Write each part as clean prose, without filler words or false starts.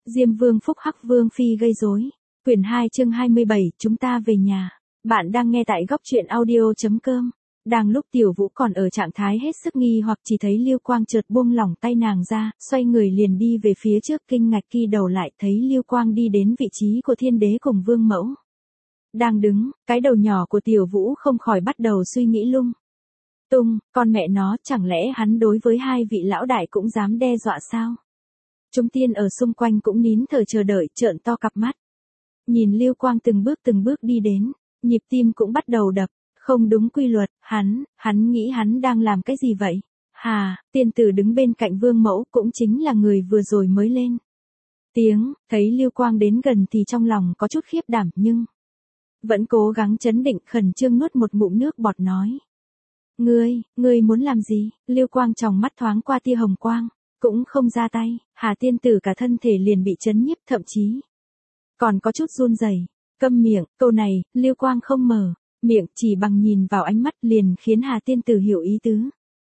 Diêm Vương phúc hắc Vương Phi gây rối. Quyển 2 chương 27, chúng ta về nhà. Bạn đang nghe tại góc truyện audio.com. Đang lúc Tiểu Vũ còn ở trạng thái hết sức nghi hoặc chỉ thấy Lưu Quang chợt buông lỏng tay nàng ra, xoay người liền đi về phía trước, kinh ngạc kỳ đầu lại thấy Lưu Quang đi đến vị trí của Thiên Đế cùng Vương Mẫu. Đang đứng, cái đầu nhỏ của Tiểu Vũ không khỏi bắt đầu suy nghĩ lung tung, con mẹ nó, chẳng lẽ hắn đối với hai vị lão đại cũng dám đe dọa sao? Chúng tiên ở xung quanh cũng nín thở chờ đợi, trợn to cặp mắt. Nhìn Lưu Quang từng bước đi đến, nhịp tim cũng bắt đầu đập, không đúng quy luật, hắn nghĩ hắn đang làm cái gì vậy? Hà, tiên tử đứng bên cạnh Vương Mẫu cũng chính là người vừa rồi mới lên tiếng, thấy Lưu Quang đến gần thì trong lòng có chút khiếp đảm nhưng vẫn cố gắng trấn định, khẩn trương nuốt một ngụm nước bọt nói. Ngươi muốn làm gì? Lưu Quang tròng mắt thoáng qua tia hồng quang, cũng không ra tay, Hà tiên tử cả thân thể liền bị chấn nhiếp, thậm chí còn có chút run rẩy. Câm miệng, câu này, Lưu Quang không mở miệng, chỉ bằng nhìn vào ánh mắt liền khiến Hà tiên tử hiểu ý tứ.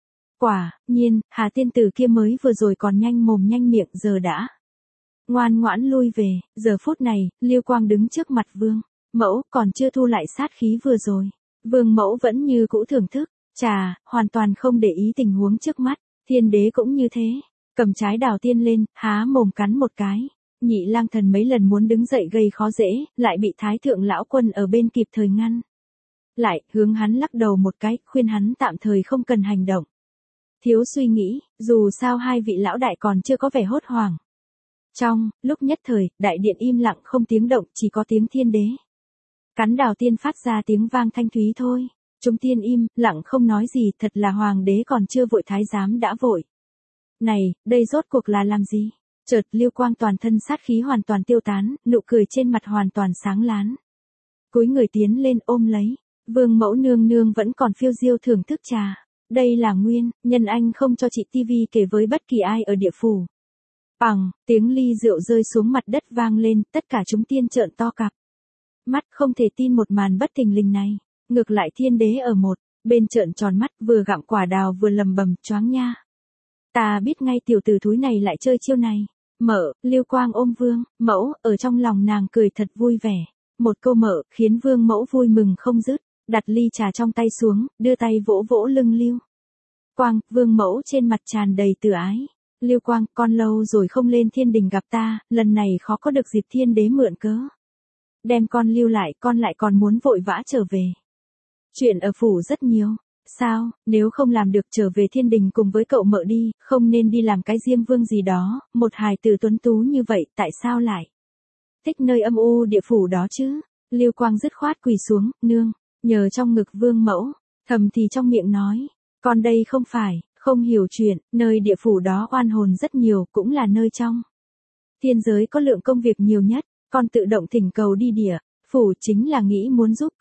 Quả nhiên, Hà tiên tử kia mới vừa rồi còn nhanh mồm nhanh miệng, giờ đã ngoan ngoãn lui về. Giờ phút này, Lưu Quang đứng trước mặt Vương Mẫu, còn chưa thu lại sát khí vừa rồi. Vương Mẫu vẫn như cũ thưởng thức trà, hoàn toàn không để ý tình huống trước mắt. Thiên Đế cũng như thế, cầm trái đào tiên lên, há mồm cắn một cái. Nhị lang thần mấy lần muốn đứng dậy gây khó dễ, lại bị Thái thượng lão quân ở bên kịp thời ngăn lại, hướng hắn lắc đầu một cái, khuyên hắn tạm thời không cần hành động. Thiếu suy nghĩ, dù sao hai vị lão đại còn chưa có vẻ hốt hoảng. Trong lúc nhất thời, đại điện im lặng không tiếng động, chỉ có tiếng Thiên Đế cắn đào tiên phát ra tiếng vang thanh thúy thôi. Chúng tiên im lặng không nói gì, thật là hoàng đế còn chưa vội thái giám đã vội. Này, đây rốt cuộc là làm gì? Chợt Lưu Quang toàn thân sát khí hoàn toàn tiêu tán, nụ cười trên mặt hoàn toàn sáng láng. Cúi người tiến lên ôm lấy Vương Mẫu nương nương vẫn còn phiêu diêu thưởng thức trà. Đây là nguyên nhân anh không cho chị tivi kể với bất kỳ ai ở địa phủ. Bằng tiếng ly rượu rơi xuống mặt đất vang lên, tất cả chúng tiên trợn to cặp mắt không thể tin một màn bất thình lình này. Ngược lại Thiên Đế ở một bên trợn tròn mắt, vừa gặm quả đào vừa lầm bầm, choáng nha. Ta biết ngay tiểu tử thúi này lại chơi chiêu này. Lưu Quang ôm Vương Mẫu, ở trong lòng nàng cười thật vui vẻ. Một câu khiến Vương Mẫu vui mừng không dứt, đặt ly trà trong tay xuống, đưa tay vỗ vỗ lưng Lưu Quang. Vương Mẫu trên mặt tràn đầy từ ái. Lưu Quang, con lâu rồi không lên thiên đình gặp ta, lần này khó có được dịp, Thiên Đế mượn cớ đem con lưu lại, con lại còn muốn vội vã trở về. Chuyện ở phủ rất nhiều. Sao, nếu không làm được trở về thiên đình cùng với cậu mợ đi, không nên đi làm cái Diêm Vương gì đó, một hài tử tuấn tú như vậy, tại sao lại thích nơi âm u địa phủ đó chứ? Lưu Quang dứt khoát quỳ xuống, nương, nhờ trong ngực Vương Mẫu, thầm thì trong miệng nói, con đây không phải không hiểu chuyện, nơi địa phủ đó oan hồn rất nhiều, cũng là nơi trong thiên giới có lượng công việc nhiều nhất, con tự động thỉnh cầu đi địa phủ chính là nghĩ muốn giúp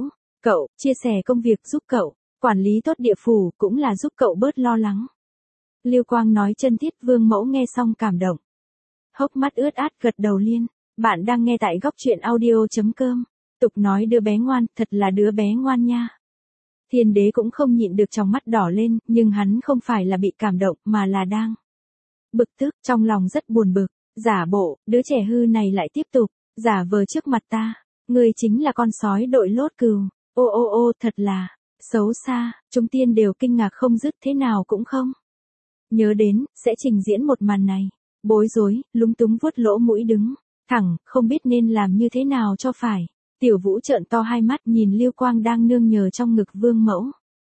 cậu chia sẻ công việc, giúp cậu quản lý tốt địa phủ, cũng là giúp cậu bớt lo lắng. Lưu Quang nói chân thiết. Vương Mẫu nghe xong cảm động, hốc mắt ướt át, gật đầu liên. Bạn đang nghe tại góc truyện audio.com. Tục nói đứa bé ngoan, thật là đứa bé ngoan nha. Thiên Đế cũng không nhịn được tròng mắt đỏ lên, nhưng hắn không phải là bị cảm động mà là đang bực tức, trong lòng rất buồn bực. Giả bộ, đứa trẻ hư này lại tiếp tục giả vờ trước mặt ta. Ngươi chính là con sói đội lốt cừu. Ô, thật là xấu xa. Chúng tiên đều kinh ngạc không dứt, thế nào cũng không nhớ đến sẽ trình diễn một màn này. Bối rối, lúng túng vuốt lỗ mũi đứng thẳng, không biết nên làm như thế nào cho phải. Tiểu Vũ trợn to hai mắt nhìn Lưu Quang đang nương nhờ trong ngực Vương Mẫu.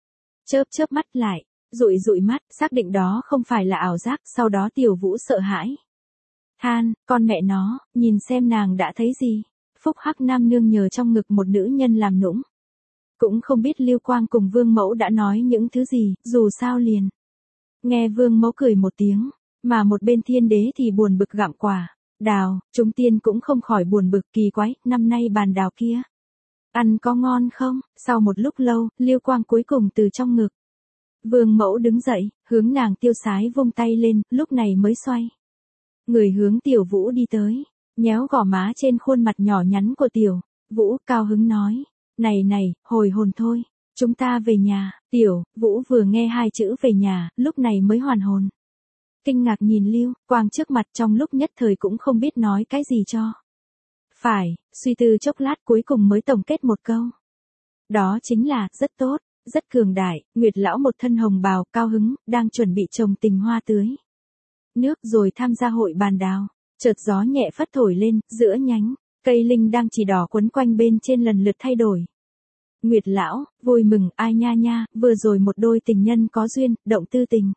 Chớp mắt lại, dụi mắt, xác định đó không phải là ảo giác, sau đó Tiểu Vũ sợ hãi than, con mẹ nó, nhìn xem nàng đã thấy gì. Phúc hắc nam nương nhờ trong ngực một nữ nhân làm nũng. Cũng không biết Lưu Quang cùng Vương Mẫu đã nói những thứ gì, dù sao liền nghe Vương Mẫu cười một tiếng, mà một bên Thiên Đế thì buồn bực gặm quả đào. Chúng tiên cũng không khỏi buồn bực, kỳ quái, năm nay bàn đào kia ăn có ngon không? Sau một lúc lâu, Lưu Quang cuối cùng từ trong ngực Vương Mẫu đứng dậy, hướng nàng tiêu sái vung tay lên, lúc này mới xoay người hướng Tiểu Vũ đi tới, nhéo gò má trên khuôn mặt nhỏ nhắn của Tiểu Vũ, cao hứng nói, này, hồi hồn thôi, chúng ta về nhà. Tiểu Vũ vừa nghe hai chữ về nhà, lúc này mới hoàn hồn. kinh ngạc nhìn Lưu Quang trước mặt, trong lúc nhất thời cũng không biết nói cái gì cho phải, suy tư chốc lát cuối cùng mới tổng kết một câu. Đó chính là, rất tốt, rất cường đại. Nguyệt lão một thân hồng bào, cao hứng, đang chuẩn bị trồng tình hoa tưới nước rồi tham gia hội bàn đào. Chợt gió nhẹ phất thổi lên, giữa nhánh cây linh đang chỉ đỏ quấn quanh bên trên lần lượt thay đổi. Nguyệt lão, vui mừng, ai nha nha, vừa rồi một đôi tình nhân có duyên, động tư tình.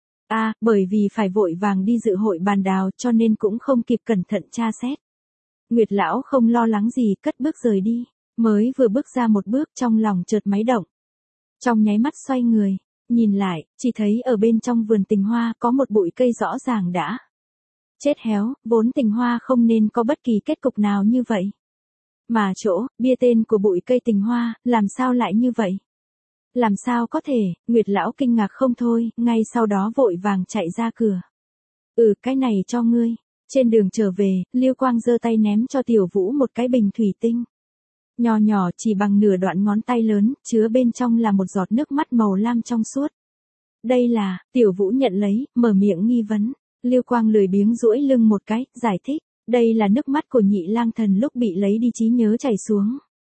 Bởi vì phải vội vàng đi dự hội bàn đào cho nên cũng không kịp cẩn thận tra xét. Nguyệt lão không lo lắng gì, cất bước rời đi. Mới vừa bước ra một bước trong lòng chợt máy động. Trong nháy mắt xoay người, nhìn lại, chỉ thấy ở bên trong vườn tình hoa có một bụi cây rõ ràng đã chết héo, vốn tình hoa không nên có bất kỳ kết cục nào như vậy. Mà chỗ, bia tên của bụi cây tình hoa, làm sao lại như vậy? Làm sao có thể, Nguyệt lão kinh ngạc không thôi, ngay sau đó vội vàng chạy ra cửa. Cái này cho ngươi. Trên đường trở về, Lưu Quang giơ tay ném cho Tiểu Vũ một cái bình thủy tinh. Nhỏ nhỏ chỉ bằng nửa đoạn ngón tay lớn, chứa bên trong là một giọt nước mắt màu lam trong suốt. Đây là, Tiểu Vũ nhận lấy, mở miệng nghi vấn. Lưu Quang lười biếng duỗi lưng một cái, giải thích. Đây là nước mắt của Nhị Lang Thần lúc bị lấy đi trí nhớ chảy xuống.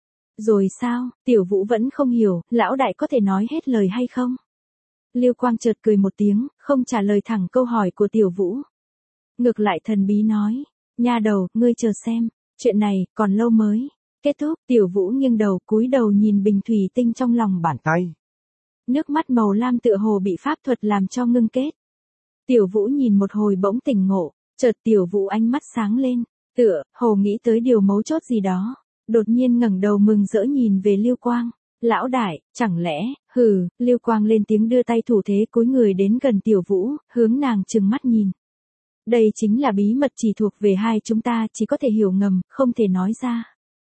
Rồi sao, Tiểu Vũ vẫn không hiểu, lão đại có thể nói hết lời hay không? Lưu Quang chợt cười một tiếng, không trả lời thẳng câu hỏi của Tiểu Vũ. Ngược lại thần bí nói, nha đầu, ngươi chờ xem, chuyện này, còn lâu mới kết thúc. Tiểu Vũ nghiêng đầu, cúi đầu nhìn bình thủy tinh trong lòng bàn tay. Nước mắt màu lam tựa hồ bị pháp thuật làm cho ngưng kết. Tiểu Vũ nhìn một hồi bỗng tỉnh ngộ, chợt Tiểu Vũ ánh mắt sáng lên, tựa hồ nghĩ tới điều mấu chốt gì đó, đột nhiên ngẩng đầu mừng rỡ nhìn về Lưu Quang. Lão đại, chẳng lẽ, Lưu Quang lên tiếng đưa tay thủ thế cúi người đến gần Tiểu Vũ, hướng nàng trừng mắt nhìn. Đây chính là bí mật chỉ thuộc về hai chúng ta, chỉ có thể hiểu ngầm, không thể nói ra.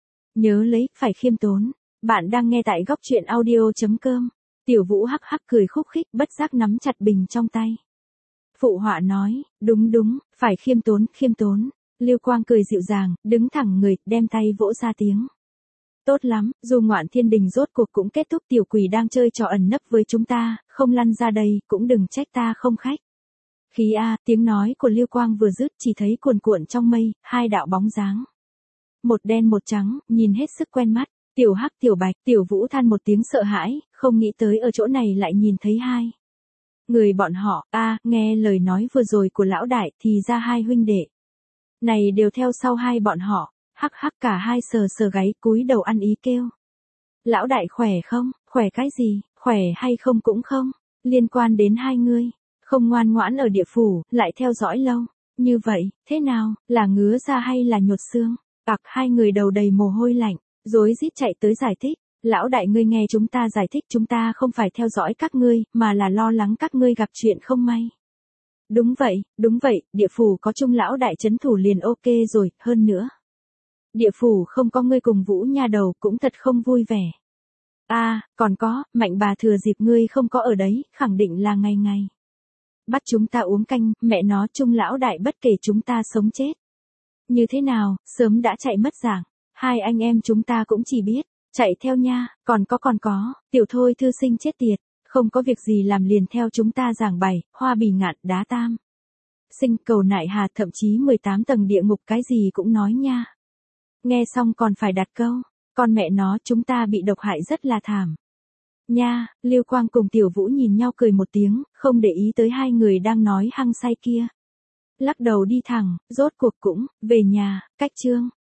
Nhớ lấy, phải khiêm tốn. Bạn đang nghe tại góc truyện audio.com. Tiểu Vũ hắc hắc cười khúc khích, bất giác nắm chặt bình trong tay. Phụ họa nói, đúng, phải khiêm tốn. Lưu Quang cười dịu dàng, đứng thẳng người, đem tay vỗ ra tiếng. Tốt lắm, dù ngoạn thiên đình rốt cuộc cũng kết thúc, tiểu quỷ đang chơi trò ẩn nấp với chúng ta, không lăn ra đây, cũng đừng trách ta không khách. Khí tiếng nói của Lưu Quang vừa dứt chỉ thấy cuồn cuộn trong mây, hai đạo bóng dáng. Một đen một trắng, nhìn hết sức quen mắt, Tiểu Hắc Tiểu Bạch. Tiểu Vũ than một tiếng sợ hãi, không nghĩ tới ở chỗ này lại nhìn thấy hai người bọn họ. Nghe lời nói vừa rồi của lão đại thì ra hai huynh đệ này đều theo sau hai bọn họ. Hắc hắc, cả hai sờ gáy, cúi đầu ăn ý kêu. Lão đại khỏe không? Khỏe cái gì? Khỏe hay không cũng không liên quan đến hai ngươi. Không ngoan ngoãn ở địa phủ, lại theo dõi lâu như vậy, thế nào, là ngứa da hay là nhột xương? Hai người đầu đầy mồ hôi lạnh, rối rít chạy tới giải thích. Lão đại, ngươi nghe chúng ta giải thích, chúng ta không phải theo dõi các ngươi, mà là lo lắng các ngươi gặp chuyện không may. Đúng vậy, địa phủ có chung lão đại trấn thủ liền ok rồi, hơn nữa. Địa phủ không có ngươi cùng Vũ nha đầu cũng thật không vui vẻ. Còn có, Mạnh bà thừa dịp ngươi không có ở đấy, khẳng định là ngày ngày bắt chúng ta uống canh, mẹ nó, chung lão đại bất kể chúng ta sống chết như thế nào, sớm đã chạy mất dạng. Hai anh em chúng ta cũng chỉ biết chạy theo nha, còn có, tiểu thôi thư sinh chết tiệt, không có việc gì làm liền theo chúng ta giảng bày, hoa bì ngạn, đá tam sinh, cầu nại hà, thậm chí 18 tầng địa ngục cái gì cũng nói nha. Nghe xong còn phải đặt câu, con mẹ nó, chúng ta bị độc hại rất là thảm. Nha, Lưu Quang cùng Tiểu Vũ nhìn nhau cười một tiếng, không để ý tới hai người đang nói hăng say kia. Lắc đầu đi thẳng, rốt cuộc cũng về nhà. Cách chương